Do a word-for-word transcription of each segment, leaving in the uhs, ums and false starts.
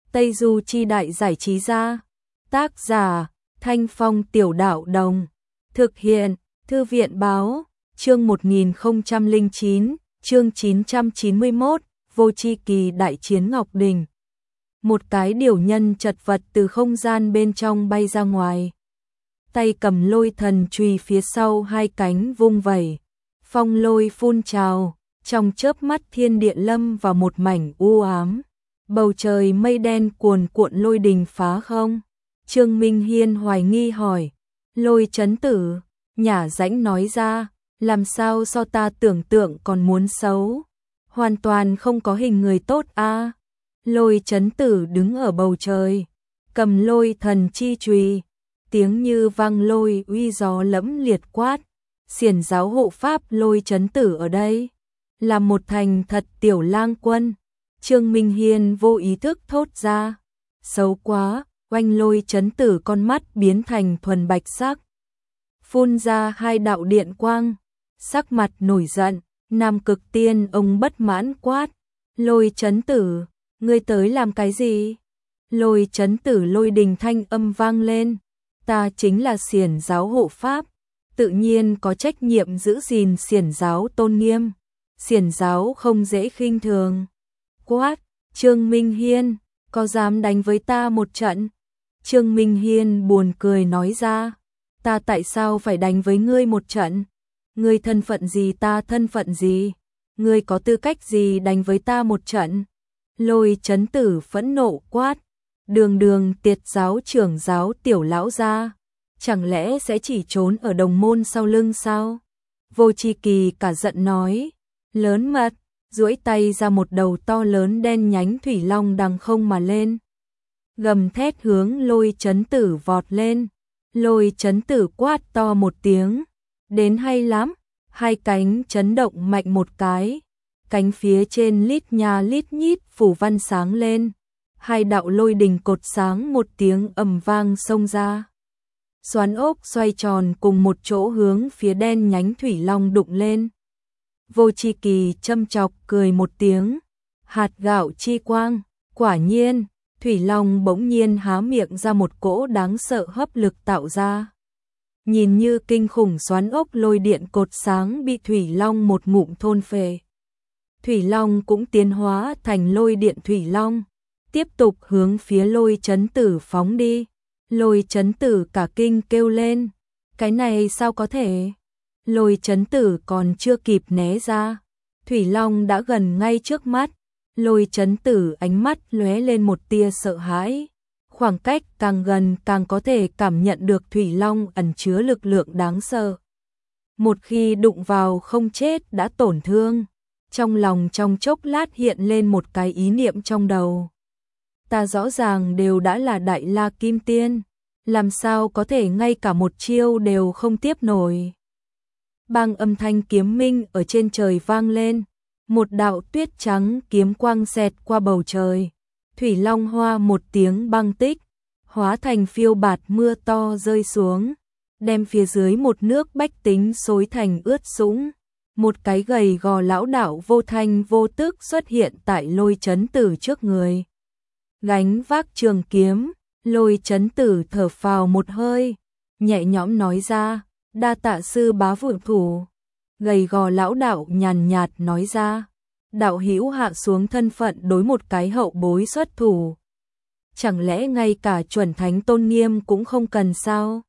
Tây Du Chi Đại Giải Trí Gia. Tác giả Thanh Phong Tiểu Đạo Đồng. Thực hiện Thư viện Báo. Chương một nghìn không trăm lẻ chín, chương chín trăm chín mươi mốt, Vô Chi Kỳ đại chiến Ngọc Đình. Một cái điểu nhân chật vật từ không gian bên trong bay ra ngoài. Tay cầm lôi thần chùy, phía sau hai cánh vung vẩy. Phong lôi phun trào, trong chớp mắt thiên địa lâm vào một mảnh u ám. Bầu trời mây đen cuồn cuộn, lôi đình phá không. Trương Minh Hiên hoài nghi hỏi. Lôi chấn tử, nhả rãnh nói ra, làm sao so ta tưởng tượng còn muốn xấu. Hoàn toàn không có hình người tốt a. À. Lôi chấn tử đứng ở bầu trời, cầm lôi thần chi chùy, tiếng như vang lôi uy gió lẫm liệt quát. Xiển giáo hộ pháp lôi chấn tử ở đây, là một thành thật tiểu lang quân. Trương Minh Hiên vô ý thức thốt ra. Xấu quá, oanh lôi chấn tử con mắt biến thành thuần bạch sắc. Phun ra hai đạo điện quang, sắc mặt nổi giận, Nam Cực Tiên ông bất mãn quát. Lôi chấn tử, ngươi tới làm cái gì? Lôi chấn tử lôi đình thanh âm vang lên. Ta chính là xiển giáo hộ pháp, tự nhiên có trách nhiệm giữ gìn xiển giáo tôn nghiêm. Xiển giáo không dễ khinh thường. Quát, Trương Minh Hiên, có dám đánh với ta một trận? Trương Minh Hiên buồn cười nói ra, ta tại sao phải đánh với ngươi một trận? Ngươi thân phận gì, ta thân phận gì? Ngươi có tư cách gì đánh với ta một trận? Lôi chấn tử phẫn nộ quát, đường đường tiệt giáo trưởng giáo tiểu lão gia, chẳng lẽ sẽ chỉ trốn ở đồng môn sau lưng sao? Vô Chi Kỳ cả giận nói, lớn mật, duỗi tay ra một đầu to lớn đen nhánh thủy long đằng không mà lên. Gầm thét hướng lôi chấn tử vọt lên. Lôi chấn tử quát to một tiếng, đến hay lắm, hai cánh chấn động mạnh một cái. Cánh phía trên lít nha lít nhít phủ văn sáng lên. Hai đạo lôi đình cột sáng một tiếng ầm vang xông ra. Xoắn ốc xoay tròn cùng một chỗ hướng phía đen nhánh thủy long đụng lên. Vô Chi Kỳ châm chọc cười một tiếng. Hạt gạo chi quang, quả nhiên, thủy long bỗng nhiên há miệng ra một cỗ đáng sợ hấp lực tạo ra. Nhìn như kinh khủng xoắn ốc lôi điện cột sáng bị thủy long một ngụm thôn phệ. Thủy long cũng tiến hóa thành lôi điện thủy long, tiếp tục hướng phía lôi chấn tử phóng đi. Lôi chấn tử cả kinh kêu lên, cái này sao có thể? Lôi chấn tử còn chưa kịp né ra, thủy long đã gần ngay trước mắt. Lôi chấn tử ánh mắt lóe lên một tia sợ hãi. Khoảng cách càng gần càng có thể cảm nhận được thủy long ẩn chứa lực lượng đáng sợ. Một khi đụng vào không chết đã tổn thương. Trong lòng trong chốc lát hiện lên một cái ý niệm trong đầu. Ta rõ ràng đều đã là Đại La Kim Tiên, làm sao có thể ngay cả một chiêu đều không tiếp nổi. Bang âm thanh kiếm minh ở trên trời vang lên. Một đạo tuyết trắng kiếm quang xẹt qua bầu trời. Thủy long hoa một tiếng băng tích, hóa thành phiêu bạt mưa to rơi xuống, đem phía dưới một nước bách tính xối thành ướt sũng. Một cái gầy gò lão đạo vô thanh vô tức xuất hiện tại lôi chấn tử trước người. Gánh vác trường kiếm, lôi chấn tử thở phào một hơi, nhẹ nhõm nói ra, đa tạ sư bá vượng thủ. Gầy gò lão đạo nhàn nhạt nói ra, đạo hữu hạ xuống thân phận đối một cái hậu bối xuất thủ. Chẳng lẽ ngay cả chuẩn thánh tôn nghiêm cũng không cần sao?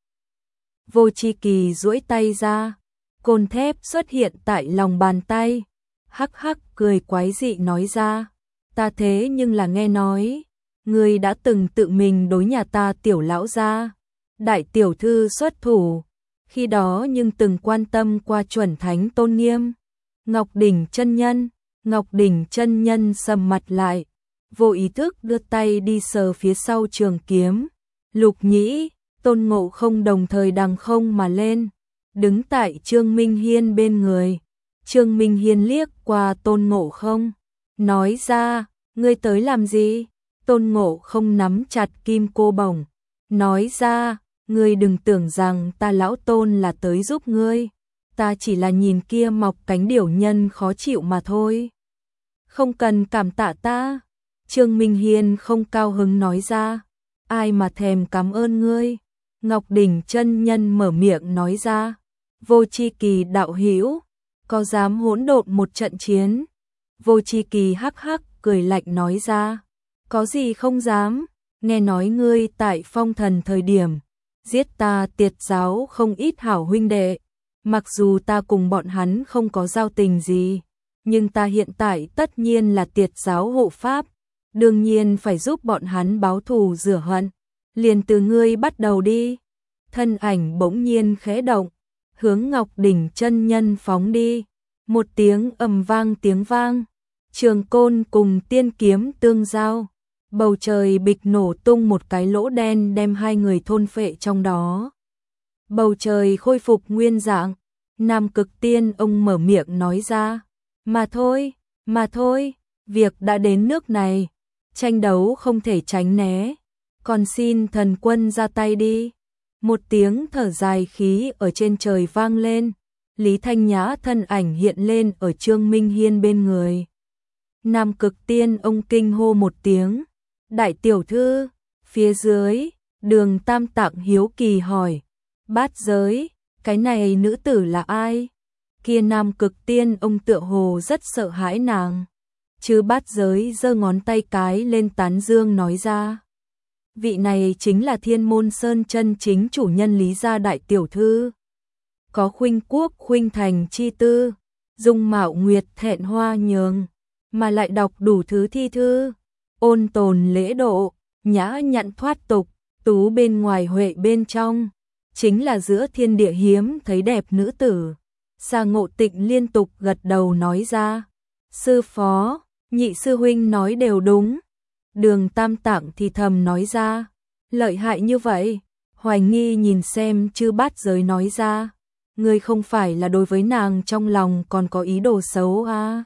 Vô Chi Kỳ duỗi tay ra, côn thép xuất hiện tại lòng bàn tay. Hắc hắc cười quái dị nói ra, ta thế nhưng là nghe nói, ngươi đã từng tự mình đối nhà ta tiểu lão gia, đại tiểu thư xuất thủ. Khi đó nhưng từng quan tâm qua chuẩn thánh tôn nghiêm. Ngọc Đỉnh chân nhân, Ngọc Đỉnh chân nhân sầm mặt lại, vô ý thức đưa tay đi sờ phía sau trường kiếm. Lục Nhĩ, Tôn Ngộ Không đồng thời đằng không mà lên, đứng tại Trương Minh Hiên bên người. Trương Minh Hiên liếc qua Tôn Ngộ Không, nói ra, ngươi tới làm gì? Tôn Ngộ Không nắm chặt kim cô bổng, nói ra, ngươi đừng tưởng rằng ta lão Tôn là tới giúp ngươi, ta chỉ là nhìn kia mọc cánh điểu nhân khó chịu mà thôi. Không cần cảm tạ ta. Trương Minh Hiên không cao hứng nói ra, ai mà thèm cảm ơn ngươi. Ngọc Đỉnh chân nhân mở miệng nói ra, Vô Chi Kỳ đạo hữu, có dám hỗn độn một trận chiến? Vô Chi Kỳ hắc hắc cười lạnh nói ra, có gì không dám, nghe nói ngươi tại Phong Thần thời điểm, giết ta Tiệt giáo không ít hảo huynh đệ, mặc dù ta cùng bọn hắn không có giao tình gì, nhưng ta hiện tại tất nhiên là Tiệt giáo hộ pháp, đương nhiên phải giúp bọn hắn báo thù rửa hận, liền từ ngươi bắt đầu đi. Thân ảnh bỗng nhiên khẽ động, hướng Ngọc Đỉnh chân nhân phóng đi, một tiếng ầm vang tiếng vang, trường côn cùng tiên kiếm tương giao, bầu trời bịch nổ tung một cái lỗ đen đem hai người thôn phệ trong đó. Bầu trời khôi phục nguyên dạng, Nam Cực Tiên ông mở miệng nói ra, mà thôi, mà thôi, việc đã đến nước này, tranh đấu không thể tránh né, còn xin thần quân ra tay đi. Một tiếng thở dài khí ở trên trời vang lên, Lý Thanh Nhã thân ảnh hiện lên ở Trương Minh Hiên bên người. Nam Cực Tiên ông kinh hô một tiếng, đại tiểu thư, phía dưới, Đường Tam Tạng hiếu kỳ hỏi, Bát Giới, cái này nữ tử là ai? Kia Nam Cực Tiên ông tựa hồ rất sợ hãi nàng. Chứ Bát Giới giơ ngón tay cái lên tán dương nói ra, vị này chính là Thiên Môn Sơn chân chính chủ nhân Lý gia đại tiểu thư. Có khuynh quốc khuynh thành chi tư, dung mạo nguyệt thẹn hoa nhường, mà lại đọc đủ thứ thi thư, ôn tồn lễ độ, nhã nhặn thoát tục, tú bên ngoài huệ bên trong, chính là giữa thiên địa hiếm thấy đẹp nữ tử. Sa Ngộ Tịnh liên tục gật đầu nói ra, sư phó, nhị sư huynh nói đều đúng. Đường Tam Tạng thì thầm nói ra, lợi hại như vậy. Hoài nghi nhìn xem Chư Bát Giới nói ra, ngươi không phải là đối với nàng trong lòng còn có ý đồ xấu à?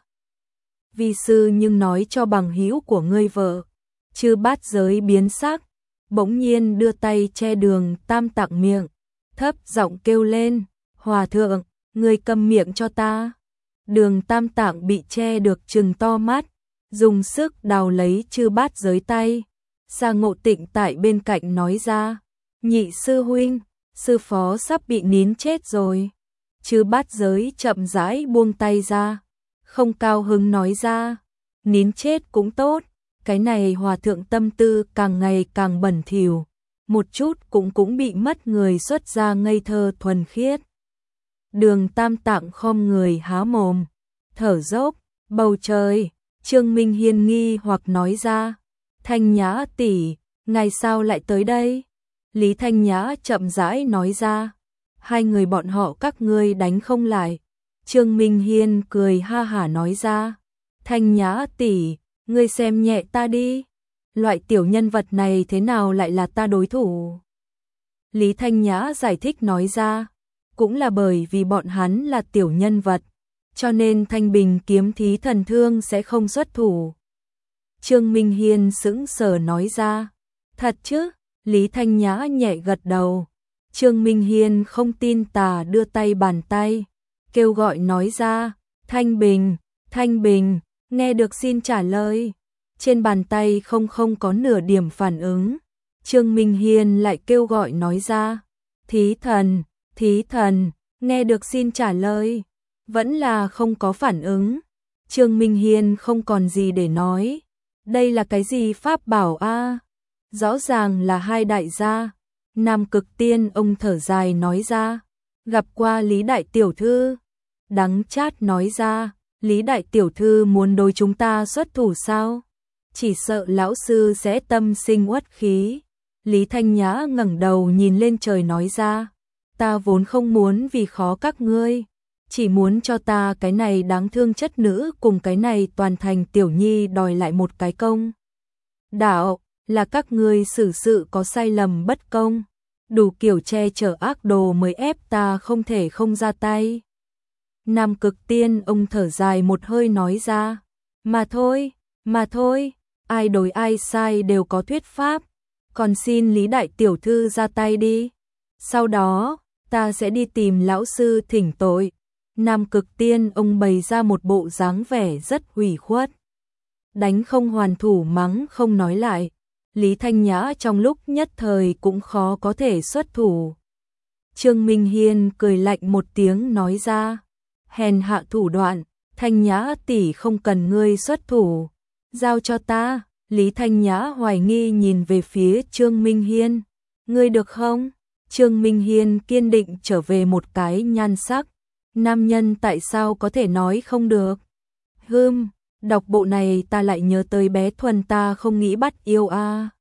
Vi sư nhưng nói cho bằng hữu của ngươi vợ. Chư Bát Giới biến sắc, bỗng nhiên đưa tay che Đường Tam Tạng miệng, thấp giọng kêu lên, hòa thượng, ngươi câm miệng cho ta. Đường Tam Tạng bị che được trừng to mắt, dùng sức đào lấy Chư Bát Giới tay. Sa Ngộ Tịnh tại bên cạnh nói ra, nhị sư huynh, sư phó sắp bị nín chết rồi. Chư Bát Giới chậm rãi buông tay ra, không cao hứng nói ra, nín chết cũng tốt, cái này hòa thượng tâm tư càng ngày càng bẩn thỉu, một chút cũng cũng bị mất người xuất ra ngây thơ thuần khiết. Đường Tam Tạng khom người há mồm, thở dốc, bầu trời. Trương Minh Hiên nghi hoặc nói ra, Thanh Nhã tỷ, ngày sao lại tới đây? Lý Thanh Nhã chậm rãi nói ra, hai người bọn họ các ngươi đánh không lại. Trương Minh Hiên cười ha hả nói ra, Thanh Nhã tỷ, ngươi xem nhẹ ta đi, loại tiểu nhân vật này thế nào lại là ta đối thủ? Lý Thanh Nhã giải thích nói ra, cũng là bởi vì bọn hắn là tiểu nhân vật, cho nên Thanh Bình kiếm thí thần thương sẽ không xuất thủ. Trương Minh Hiên sững sờ nói ra, thật chứ? Lý Thanh Nhã nhẹ gật đầu. Trương Minh Hiên không tin tà đưa tay bàn tay, kêu gọi nói ra, Thanh Bình, Thanh Bình, nghe được xin trả lời. Trên bàn tay không không có nửa điểm phản ứng. Trương Minh Hiên lại kêu gọi nói ra, Thí thần, Thí thần, nghe được xin trả lời. Vẫn là không có phản ứng. Trương Minh Hiên không còn gì để nói. Đây là cái gì pháp bảo a? Rõ ràng là hai đại gia. Nam Cực Tiên ông thở dài nói ra, gặp qua Lý đại tiểu thư. Đắng chát nói ra, Lý đại tiểu thư muốn đối chúng ta xuất thủ sao? Chỉ sợ lão sư sẽ tâm sinh uất khí. Lý Thanh Nhã ngẩng đầu nhìn lên trời nói ra, ta vốn không muốn vì khó các ngươi, chỉ muốn cho ta cái này đáng thương chất nữ cùng cái này toàn thành tiểu nhi đòi lại một cái công đạo, là các ngươi xử sự có sai lầm bất công, đủ kiểu che chở ác đồ mới ép ta không thể không ra tay. Nam Cực Tiên ông thở dài một hơi nói ra, mà thôi, mà thôi, ai đối ai sai đều có thuyết pháp, còn xin Lý đại tiểu thư ra tay đi. Sau đó, ta sẽ đi tìm lão sư thỉnh tội. Nam Cực Tiên ông bày ra một bộ dáng vẻ rất ủy khuất. đánh không hoàn thủ mắng không nói lại. Lý Thanh Nhã trong lúc nhất thời cũng khó có thể xuất thủ. Trương Minh Hiên cười lạnh một tiếng nói ra, hèn hạ thủ đoạn, Thanh Nhã tỷ không cần ngươi xuất thủ, giao cho ta. Lý Thanh Nhã hoài nghi nhìn về phía Trương Minh Hiên, ngươi được không? Trương Minh Hiên kiên định trở về một cái nhan sắc, nam nhân tại sao có thể nói không được? Hừm, đọc bộ này ta lại nhớ tới bé Thuần ta không nghĩ bắt yêu a. À.